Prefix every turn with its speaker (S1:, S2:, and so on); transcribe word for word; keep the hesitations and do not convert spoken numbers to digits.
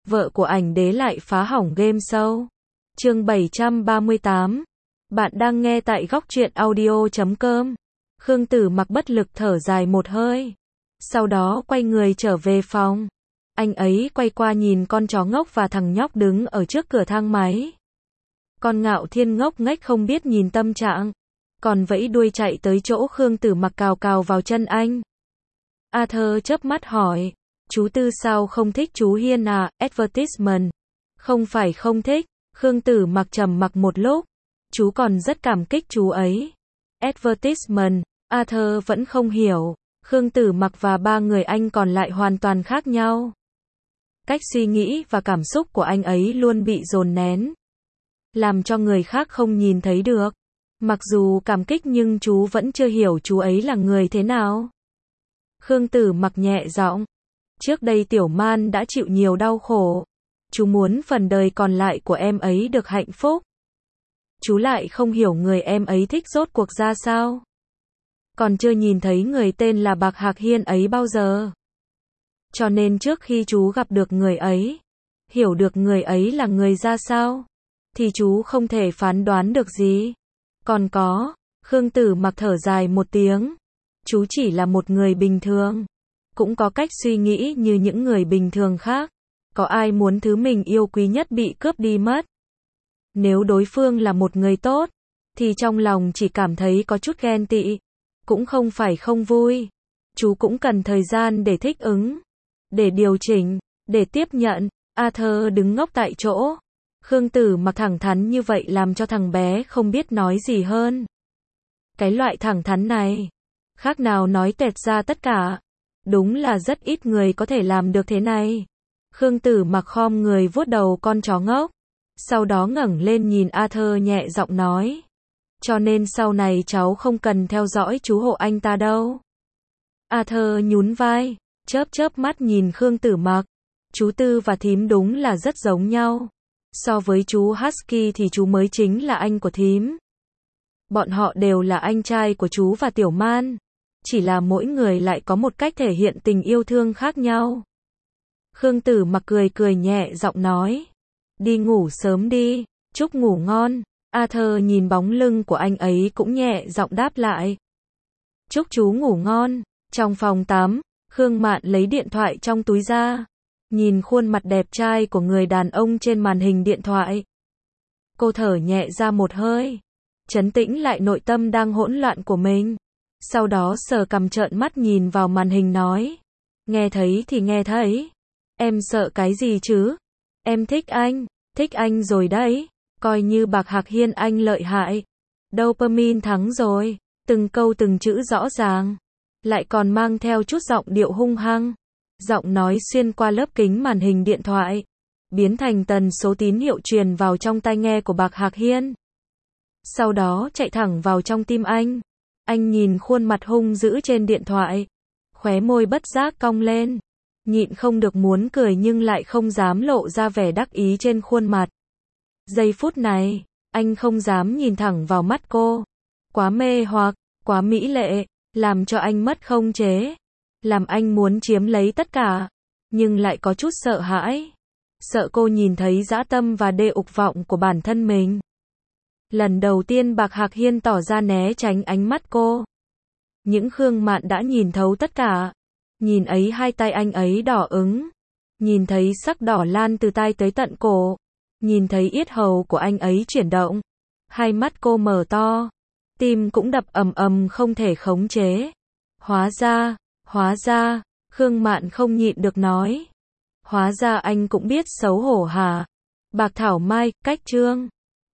S1: vợ của ảnh đế lại phá hỏng game show. Chương bảy trăm ba mươi tám. Bạn đang nghe tại góc truyện audio chấm com. Khương Tử Mặc bất lực thở dài một hơi. Sau đó quay người trở về phòng. Anh ấy quay qua nhìn con chó ngốc và thằng nhóc đứng ở trước cửa thang máy. Con Ngạo Thiên ngốc nghếch không biết nhìn tâm trạng, còn vẫy đuôi chạy tới chỗ Khương Tử Mặc cào cào vào chân anh. Arthur chớp mắt hỏi, chú Tư sao không thích chú Hiên à? Advertisement. Không phải không thích. Khương Tử Mặc trầm mặc một lúc. Chú còn rất cảm kích chú ấy. Advertisement. Arthur vẫn không hiểu. Khương Tử Mặc và ba người anh còn lại hoàn toàn khác nhau. Cách suy nghĩ và cảm xúc của anh ấy luôn bị dồn nén, làm cho người khác không nhìn thấy được. Mặc dù cảm kích nhưng chú vẫn chưa hiểu chú ấy là người thế nào. Khương Tử Mặc nhẹ giọng. Trước đây Tiểu Man đã chịu nhiều đau khổ. Chú muốn phần đời còn lại của em ấy được hạnh phúc. Chú lại không hiểu người em ấy thích rốt cuộc ra sao. Còn chưa nhìn thấy người tên là Bạc Hạc Hiên ấy bao giờ. Cho nên trước khi chú gặp được người ấy, hiểu được người ấy là người ra sao, thì chú không thể phán đoán được gì. Còn có, Khương Tử Mặc thở dài một tiếng. Chú chỉ là một người bình thường, cũng có cách suy nghĩ như những người bình thường khác. Có ai muốn thứ mình yêu quý nhất bị cướp đi mất? Nếu đối phương là một người tốt, thì trong lòng chỉ cảm thấy có chút ghen tị, cũng không phải không vui. Chú cũng cần thời gian để thích ứng, để điều chỉnh, để tiếp nhận. Arthur đứng ngốc tại chỗ. Khương Tử Mặc thẳng thắn như vậy làm cho thằng bé không biết nói gì hơn. Cái loại thẳng thắn này, khác nào nói tẹt ra tất cả. Đúng là rất ít người có thể làm được thế này. Khương Tử Mặc khom người vuốt đầu con chó ngốc, sau đó ngẩng lên nhìn Arthur nhẹ giọng nói. Cho nên sau này cháu không cần theo dõi chú hộ anh ta đâu. Arthur nhún vai, chớp chớp mắt nhìn Khương Tử Mặc. Chú Tư và thím đúng là rất giống nhau. So với chú Husky thì chú mới chính là anh của thím. Bọn họ đều là anh trai của chú và Tiểu Man. Chỉ là mỗi người lại có một cách thể hiện tình yêu thương khác nhau. Khương Tử Mặc cười cười nhẹ giọng nói. Đi ngủ sớm đi, chúc ngủ ngon. Arthur nhìn bóng lưng của anh ấy cũng nhẹ giọng đáp lại. Chúc chú ngủ ngon. Trong phòng tắm, Khương Mạn lấy điện thoại trong túi ra, nhìn khuôn mặt đẹp trai của người đàn ông trên màn hình điện thoại. Cô thở nhẹ ra một hơi, trấn tĩnh lại nội tâm đang hỗn loạn của mình. Sau đó sờ cằm trợn mắt nhìn vào màn hình nói. Nghe thấy thì nghe thấy. Em sợ cái gì chứ? Em thích anh, thích anh rồi đấy. Coi như Bạc Hạc Hiên anh lợi hại. Dopamine thắng rồi. Từng câu từng chữ rõ ràng, lại còn mang theo chút giọng điệu hung hăng. Giọng nói xuyên qua lớp kính màn hình điện thoại, biến thành tần số tín hiệu truyền vào trong tai nghe của Bạc Hạc Hiên. Sau đó chạy thẳng vào trong tim anh. Anh nhìn khuôn mặt hung dữ trên điện thoại, khóe môi bất giác cong lên, nhịn không được muốn cười nhưng lại không dám lộ ra vẻ đắc ý trên khuôn mặt. Giây phút này, anh không dám nhìn thẳng vào mắt cô. Quá mê hoặc, quá mỹ lệ, làm cho anh mất khống chế, làm anh muốn chiếm lấy tất cả, nhưng lại có chút sợ hãi. Sợ cô nhìn thấy dã tâm và đê ục vọng của bản thân mình. Lần đầu tiên Bạc Hạc Hiên tỏ ra né tránh ánh mắt cô. Những Khương Mạn đã nhìn thấu tất cả. Nhìn ấy hai tay anh ấy đỏ ửng, nhìn thấy sắc đỏ lan từ tai tới tận cổ, nhìn thấy yết hầu của anh ấy chuyển động, hai mắt cô mở to, tim cũng đập ầm ầm không thể khống chế. Hóa ra, hóa ra, Khương Mạn không nhịn được nói. Hóa ra anh cũng biết xấu hổ hả? Bạc Thảo Mai, cách chương.